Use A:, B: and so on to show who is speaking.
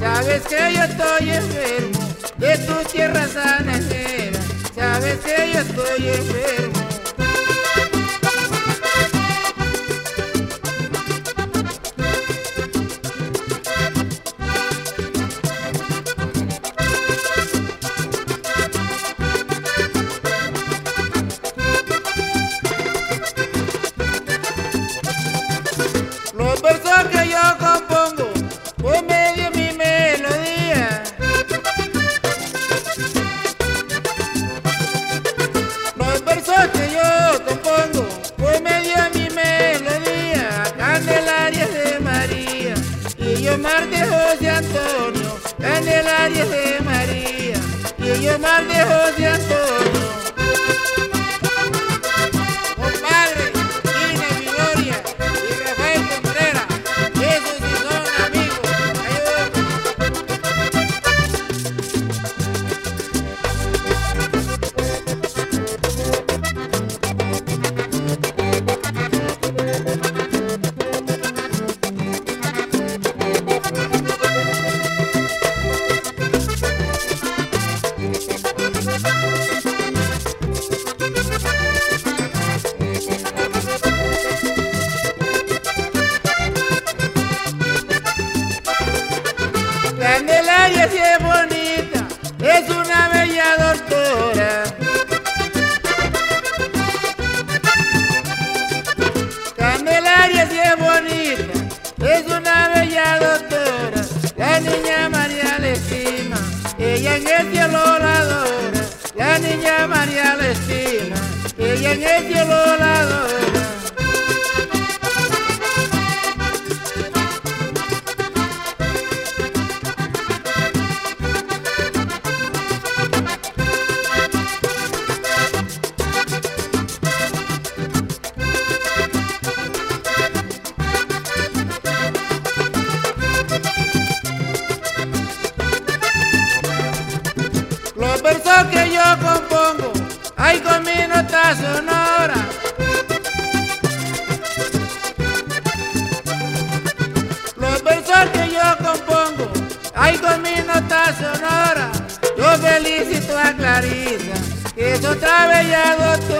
A: Sabes que yo estoy enfermo de tu tierra sanajera. Sabes que yo estoy enfermo. Los versos que yo compongo por medio de mi melodía. Los versos que yo compongo por medio de mi melodía. Candelaria de María y yo mar de José Antonio. Candelaria de María y yo mar de José Antonio. Compadre, Gina Viloria y Rafael Contreras, esos sí son amigos. Candelaria sí es bonita, es una bella doctora. Candelaria sí es bonita, es una bella doctora. La niña María la estima, ella en el cielo la adora. La niña María la estima, ella en el cielo la adora. Los versos que yo compongo, ay con mi nota sonora. Los versos que yo compongo, ay con mi nota sonora. Yo felicito a Clarisa, que es otra bella doctora.